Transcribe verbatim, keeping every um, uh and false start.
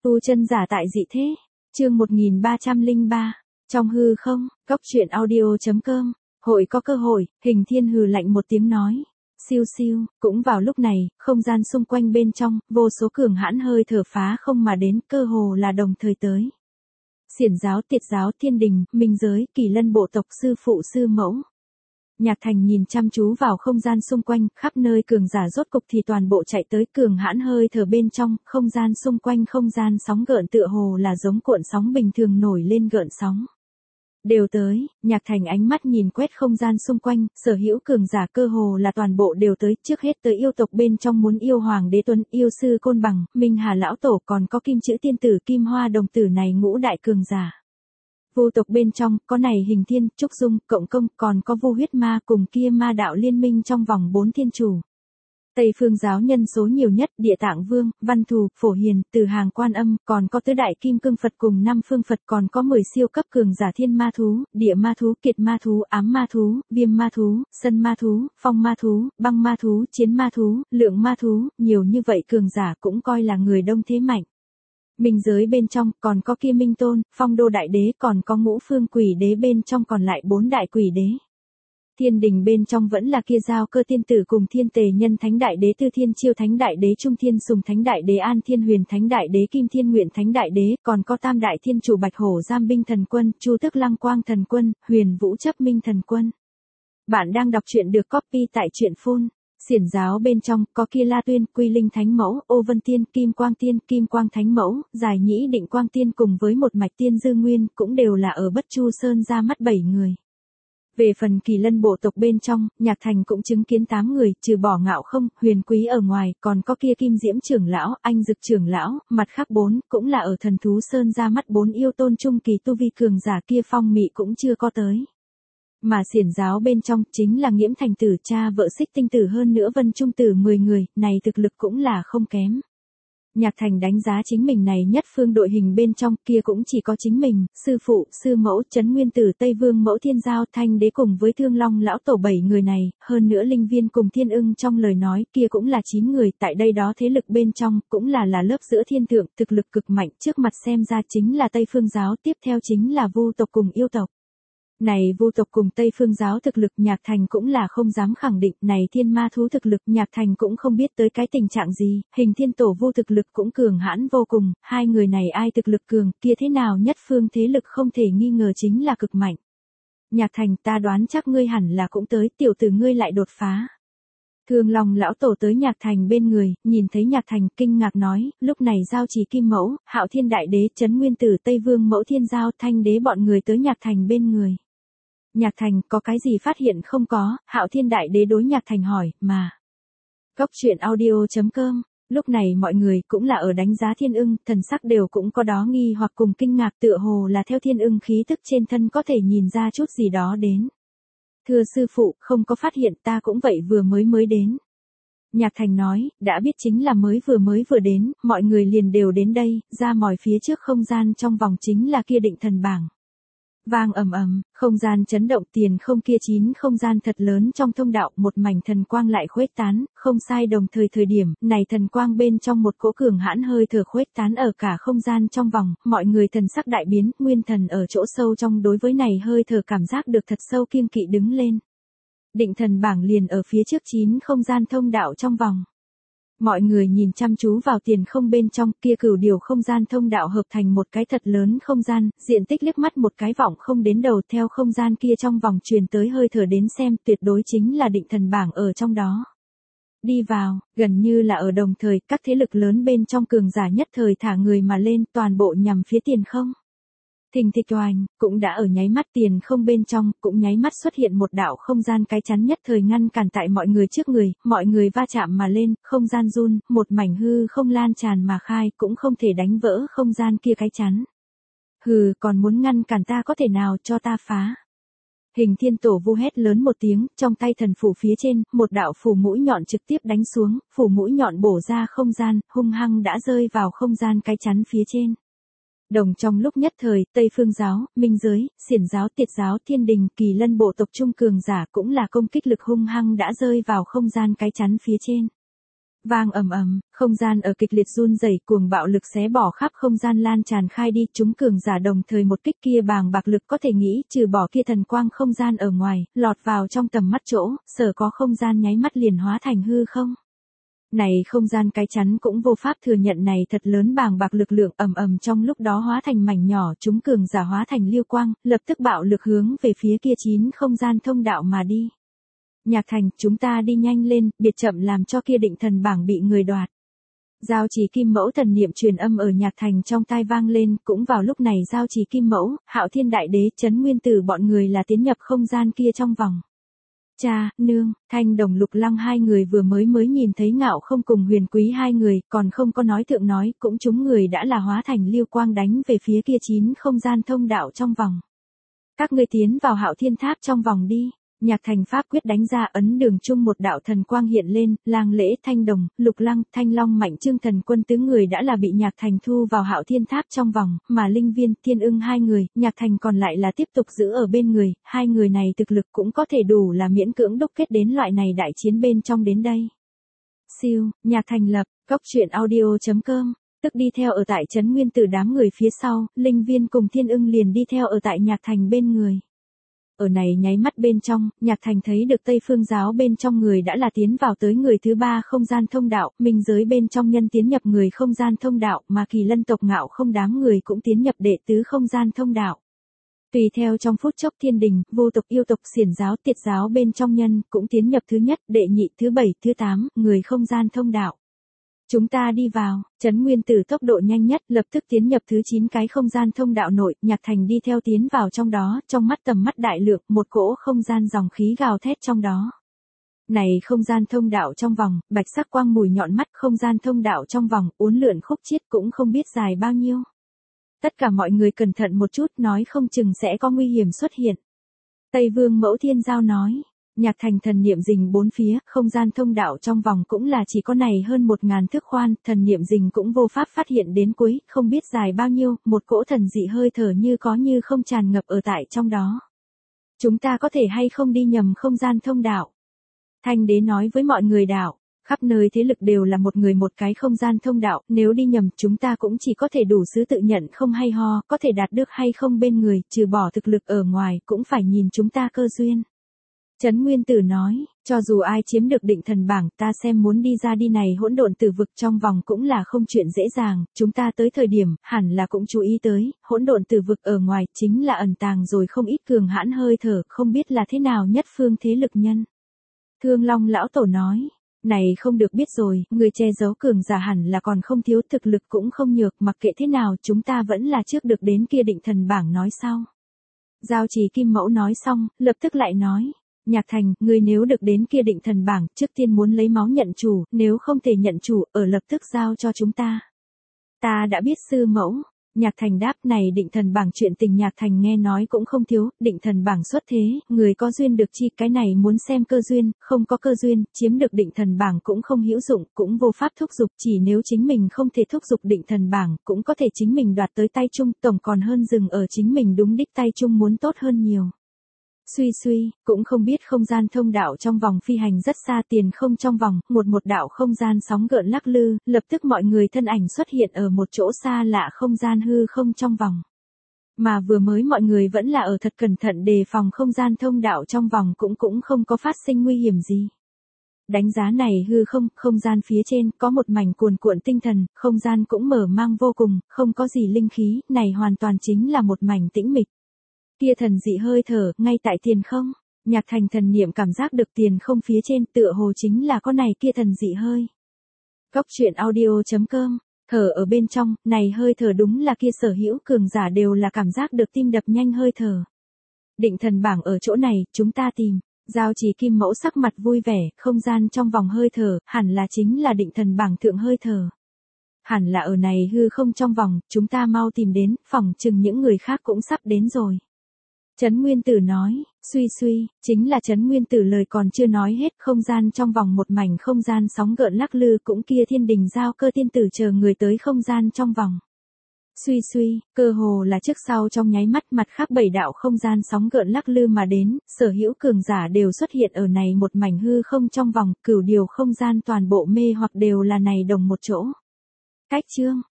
Tu chân giả tại dị thế. Chương một nghìn ba trăm lẻ ba. Trong hư không, Cốc Truyện audio.com. Hội có cơ hội, Hình Thiên hừ lạnh một tiếng nói. Siêu siêu, cũng vào lúc này, không gian xung quanh bên trong, vô số cường hãn hơi thở phá không mà đến, cơ hồ là đồng thời tới. Xiển giáo, Tiệt giáo, Thiên đình, Minh giới, Kỳ Lân bộ tộc, sư phụ sư mẫu. Nhạc Thành nhìn chăm chú vào không gian xung quanh, khắp nơi cường giả rốt cục thì toàn bộ chạy tới, cường hãn hơi thở bên trong, không gian xung quanh không gian sóng gợn tựa hồ là giống cuộn sóng bình thường nổi lên gợn sóng. Đều tới, Nhạc Thành ánh mắt nhìn quét không gian xung quanh, sở hữu cường giả cơ hồ là toàn bộ đều tới, trước hết tới yêu tộc bên trong muốn yêu Hoàng Đế Tuấn, yêu sư Côn Bằng, Minh Hà lão tổ, còn có Kim Chữ tiên tử, Kim Hoa đồng tử này ngũ đại cường giả. Vu tộc bên trong, có này Hình Thiên, Trúc Dung, Cộng Công, còn có Vu huyết ma cùng kia ma đạo liên minh trong vòng bốn thiên chủ. Tây phương giáo nhân số nhiều nhất, Địa Tạng Vương, Văn Thù, Phổ Hiền, Từ Hàng Quan Âm, còn có tứ đại kim cương Phật cùng năm phương Phật, còn có mười siêu cấp cường giả thiên ma thú, địa ma thú, kiệt ma thú, ám ma thú, viêm ma thú, sân ma thú, phong ma thú, băng ma thú, chiến ma thú, lượng ma thú, nhiều như vậy cường giả cũng coi là người đông thế mạnh. Minh giới bên trong, còn có kia Minh Tôn, Phong Đô Đại Đế, còn có ngũ phương quỷ đế bên trong còn lại bốn đại quỷ đế. Thiên đình bên trong vẫn là kia Giao Cơ tiên tử cùng Thiên Tề Nhân Thánh Đại Đế, Tư Thiên Chiêu Thánh Đại Đế, Trung Thiên Sùng Thánh Đại Đế, An Thiên Huyền Thánh Đại Đế, Kim Thiên Nguyện Thánh Đại Đế, còn có Tam Đại Thiên Chủ Bạch Hổ Giam Binh Thần Quân, Chu Tức Lăng Quang Thần Quân, Huyền Vũ Chấp Minh Thần Quân. Bạn đang đọc truyện được copy tại truyện phun. Xiển giáo bên trong, có kia La Tuyên, Quy Linh Thánh Mẫu, Ô Vân Tiên, Kim Quang Tiên, Kim Quang Thánh Mẫu, Giải Nhĩ Định Quang Tiên cùng với một mạch tiên Dư Nguyên, cũng đều là ở Bất Chu Sơn ra mắt bảy người. Về phần Kỳ Lân bộ tộc bên trong, Nhạc Thành cũng chứng kiến tám người, trừ bỏ Ngạo Không, Huyền Quý ở ngoài, còn có kia Kim Diễm trưởng lão, Anh Dực trưởng lão, mặt khác bốn, cũng là ở Thần Thú Sơn ra mắt bốn yêu tôn trung kỳ tu vi cường giả, kia Phong Mị cũng chưa có tới. Mà xiển giáo bên trong, chính là Nghiễm Thành tử, cha vợ Xích Tinh tử, hơn nữa Vân Trung tử mười người, này thực lực cũng là không kém. Nhạc Thành đánh giá chính mình này nhất phương đội hình bên trong, kia cũng chỉ có chính mình, sư phụ, sư mẫu, Trấn Nguyên tử, Tây Vương mẫu, Thiên Giao, Thanh đế cùng với Thương Long lão tổ bảy người này, hơn nữa Linh Viên cùng Thiên Ưng trong lời nói, kia cũng là chín người, tại đây đó thế lực bên trong, cũng là là lớp giữa thiên thượng, thực lực cực mạnh, trước mặt xem ra chính là Tây Phương giáo, tiếp theo chính là Vu tộc cùng yêu tộc. Này Vu tộc cùng Tây Phương giáo thực lực, Nhạc Thành cũng là không dám khẳng định, này thiên ma thú thực lực, Nhạc Thành cũng không biết tới cái tình trạng gì, Hình Thiên tổ Vu thực lực cũng cường hãn vô cùng, hai người này ai thực lực cường, kia thế nào nhất phương thế lực không thể nghi ngờ chính là cực mạnh. Nhạc Thành, ta đoán chắc ngươi hẳn là cũng tới, tiểu tử ngươi lại đột phá. Thương Long lão tổ tới Nhạc Thành bên người, nhìn thấy Nhạc Thành, kinh ngạc nói, lúc này Giao Trì Kim Mẫu, Hạo Thiên Đại Đế, Trấn Nguyên tử, Tây Vương mẫu, Thiên Giao, Thanh đế bọn người tới Nhạc Thành bên người. Nhạc Thành, có cái gì phát hiện không có? Hạo Thiên Đại Đế đối Nhạc Thành hỏi, mà. Cốc Truyện audio.com. Lúc này mọi người cũng là ở đánh giá Thiên Ưng, thần sắc đều cũng có đó nghi hoặc cùng kinh ngạc, tựa hồ là theo Thiên Ưng khí tức trên thân có thể nhìn ra chút gì đó đến. Thưa sư phụ, không có phát hiện, ta cũng vậy, vừa mới mới đến. Nhạc Thành nói, đã biết chính là mới vừa mới vừa đến, mọi người liền đều đến đây, ra mỏi phía trước không gian trong vòng chính là kia định thần bảng. Vang ầm ầm, không gian chấn động, tiền không kia chín không gian thật lớn trong thông đạo, một mảnh thần quang lại khuếch tán, không sai, đồng thời thời điểm, này thần quang bên trong một cỗ cường hãn hơi thở khuếch tán ở cả không gian trong vòng, mọi người thần sắc đại biến, nguyên thần ở chỗ sâu trong đối với này hơi thở cảm giác được thật sâu kiêng kỵ đứng lên. Định thần bảng liền ở phía trước chín không gian thông đạo trong vòng. Mọi người nhìn chăm chú vào tiền không bên trong, kia cửu điều không gian thông đạo hợp thành một cái thật lớn không gian, diện tích liếc mắt một cái vọng không đến đầu, theo không gian kia trong vòng truyền tới hơi thở đến xem, tuyệt đối chính là định thần bảng ở trong đó. Đi vào, gần như là ở đồng thời, các thế lực lớn bên trong cường giả nhất thời thả người mà lên, toàn bộ nhằm phía tiền không. Thình thịch oanh, cũng đã ở nháy mắt tiền không bên trong, cũng nháy mắt xuất hiện một đạo không gian cái chắn nhất thời ngăn cản tại mọi người trước người, mọi người va chạm mà lên, không gian run, một mảnh hư không lan tràn mà khai, cũng không thể đánh vỡ không gian kia cái chắn. Hừ, còn muốn ngăn cản ta, có thể nào, cho ta phá. Hình Thiên tổ Vu hét lớn một tiếng, trong tay thần phủ phía trên, một đạo phủ mũi nhọn trực tiếp đánh xuống, phủ mũi nhọn bổ ra không gian, hung hăng đã rơi vào không gian cái chắn phía trên. Đồng trong lúc nhất thời, Tây Phương giáo, Minh giới, Xiển giáo, Tiệt giáo, Thiên đình, Kỳ Lân bộ tộc trung cường giả cũng là công kích lực hung hăng đã rơi vào không gian cái chắn phía trên. Vang ầm ầm, không gian ở kịch liệt run rẩy, cuồng bạo lực xé bỏ khắp không gian lan tràn khai đi, chúng cường giả đồng thời một kích kia bàng bạc lực có thể nghĩ, trừ bỏ kia thần quang không gian ở ngoài, lọt vào trong tầm mắt chỗ, sở có không gian nháy mắt liền hóa thành hư không. Này không gian cái chắn cũng vô pháp thừa nhận này thật lớn bàng bạc lực lượng, ầm ầm trong lúc đó hóa thành mảnh nhỏ, chúng cường giả hóa thành liêu quang, lập tức bạo lực hướng về phía kia chín không gian thông đạo mà đi. Nhạc Thành, chúng ta đi nhanh lên, biệt chậm làm cho kia định thần bảng bị người đoạt. Giao Chỉ Kim Mẫu thần niệm truyền âm ở Nhạc Thành trong tai vang lên, cũng vào lúc này Giao Chỉ Kim Mẫu, Hạo Thiên Đại Đế, Trấn Nguyên Tử bọn người là tiến nhập không gian kia trong vòng. Cha, nương, Thanh Đồng Lục Lăng hai người vừa mới mới nhìn thấy Ngạo Không cùng Huyền Quý hai người, còn không có nói thượng nói, cũng chúng người đã là hóa thành liêu quang đánh về phía kia chín không gian thông đạo trong vòng. Các ngươi tiến vào Hạo Thiên Tháp trong vòng đi. Nhạc Thành pháp quyết đánh ra, ấn đường chung một đạo thần quang hiện lên, Lang Lễ, Thanh Đồng, Lục Lăng, Thanh Long, Mạnh Trương thần quân tứ người đã là bị Nhạc Thành thu vào Hạo Thiên Tháp trong vòng, mà Linh Viên, Thiên Ưng hai người, Nhạc Thành còn lại là tiếp tục giữ ở bên người, hai người này thực lực cũng có thể đủ là miễn cưỡng đúc kết đến loại này đại chiến bên trong đến đây. Siêu, Nhạc Thành lập, Cốc Truyện Audio chấm com, tức đi theo ở tại Trấn Nguyên Tử đám người phía sau, Linh Viên cùng Thiên Ưng liền đi theo ở tại Nhạc Thành bên người. Ở này nháy mắt bên trong, Nhạc Thành thấy được Tây Phương giáo bên trong người đã là tiến vào tới người thứ ba không gian thông đạo, minh giới bên trong nhân tiến nhập người không gian thông đạo, mà Kỳ Lân tộc Ngạo Không đám người cũng tiến nhập đệ tứ không gian thông đạo. Tùy theo trong phút chốc Thiên Đình, Vô tộc, Yêu tộc, Xiển giáo, Tiệt giáo bên trong nhân cũng tiến nhập thứ nhất, đệ nhị, thứ bảy, thứ tám, người không gian thông đạo. Chúng ta đi vào, Trấn Nguyên Tử tốc độ nhanh nhất, lập tức tiến nhập thứ chín cái không gian thông đạo nội, Nhạc Thành đi theo tiến vào trong đó, trong mắt tầm mắt đại lượng, một cỗ không gian dòng khí gào thét trong đó. Này không gian thông đạo trong vòng, bạch sắc quang mùi nhọn mắt, không gian thông đạo trong vòng, uốn lượn khúc chiết cũng không biết dài bao nhiêu. Tất cả mọi người cẩn thận một chút, nói không chừng sẽ có nguy hiểm xuất hiện. Tây Vương Mẫu Thiên Giao nói. Nhạc Thành thần niệm rình bốn phía, không gian thông đạo trong vòng cũng là chỉ có này hơn một ngàn thước khoan, thần niệm rình cũng vô pháp phát hiện đến cuối, không biết dài bao nhiêu, một cỗ thần dị hơi thở như có như không tràn ngập ở tại trong đó. Chúng ta có thể hay không đi nhầm không gian thông đạo? Thanh Đế nói với mọi người đạo, khắp nơi thế lực đều là một người một cái không gian thông đạo, nếu đi nhầm chúng ta cũng chỉ có thể đủ xứ tự nhận không hay ho, có thể đạt được hay không bên người, trừ bỏ thực lực ở ngoài, cũng phải nhìn chúng ta cơ duyên. Trấn Nguyên Tử nói, cho dù ai chiếm được định thần bảng, ta xem muốn đi ra đi này hỗn độn tử vực trong vòng cũng là không chuyện dễ dàng, chúng ta tới thời điểm, hẳn là cũng chú ý tới, hỗn độn tử vực ở ngoài, chính là ẩn tàng rồi không ít cường hãn hơi thở, không biết là thế nào nhất phương thế lực nhân. Thương Long lão tổ nói, này không được biết rồi, người che giấu cường giả hẳn là còn không thiếu, thực lực cũng không nhược, mặc kệ thế nào chúng ta vẫn là trước được đến kia định thần bảng nói sau. Giao Chỉ Kim Mẫu nói xong, lập tức lại nói. Nhạc Thành, người nếu được đến kia định thần bảng, trước tiên muốn lấy máu nhận chủ, nếu không thể nhận chủ, ở lập tức giao cho chúng ta. Ta đã biết sư mẫu. Nhạc Thành đáp, này định thần bảng chuyện tình Nhạc Thành nghe nói cũng không thiếu, định thần bảng xuất thế, người có duyên được chi, cái này muốn xem cơ duyên, không có cơ duyên, chiếm được định thần bảng cũng không hữu dụng, cũng vô pháp thúc giục, chỉ nếu chính mình không thể thúc giục định thần bảng, cũng có thể chính mình đoạt tới tay chung, tổng còn hơn dừng ở chính mình đúng đích tay chung muốn tốt hơn nhiều. Suy suy, cũng không biết không gian thông đạo trong vòng phi hành rất xa, tiền không trong vòng, một một đạo không gian sóng gợn lắc lư, lập tức mọi người thân ảnh xuất hiện ở một chỗ xa lạ không gian hư không trong vòng. Mà vừa mới mọi người vẫn là ở thật cẩn thận đề phòng không gian thông đạo trong vòng cũng cũng không có phát sinh nguy hiểm gì. Đánh giá này hư không, không gian phía trên có một mảnh cuồn cuộn tinh thần, không gian cũng mở mang vô cùng, không có gì linh khí, này hoàn toàn chính là một mảnh tĩnh mịch. Kia thần dị hơi thở, ngay tại tiền không, Nhạc Thành thần niệm cảm giác được tiền không phía trên tựa hồ chính là có này kia thần dị hơi. Cốc Truyện Audio chấm com, thở ở bên trong, này hơi thở đúng là kia sở hữu cường giả đều là cảm giác được tim đập nhanh hơi thở. Định thần bảng ở chỗ này, chúng ta tìm. Giao Chỉ Kim Mẫu sắc mặt vui vẻ, không gian trong vòng hơi thở, hẳn là chính là định thần bảng thượng hơi thở. Hẳn là ở này hư không trong vòng, chúng ta mau tìm đến, phỏng chừng những người khác cũng sắp đến rồi. Trấn Nguyên Tử nói, suy suy, chính là Trấn Nguyên Tử lời còn chưa nói hết, không gian trong vòng một mảnh không gian sóng gợn lắc lư cũng kia Thiên Đình Giao Cơ tiên tử chờ người tới không gian trong vòng. Suy suy, cơ hồ là trước sau trong nháy mắt mặt khác bảy đạo không gian sóng gợn lắc lư mà đến, sở hữu cường giả đều xuất hiện ở này một mảnh hư không trong vòng, cửu điều không gian toàn bộ mê hoặc đều là này đồng một chỗ. Cách chương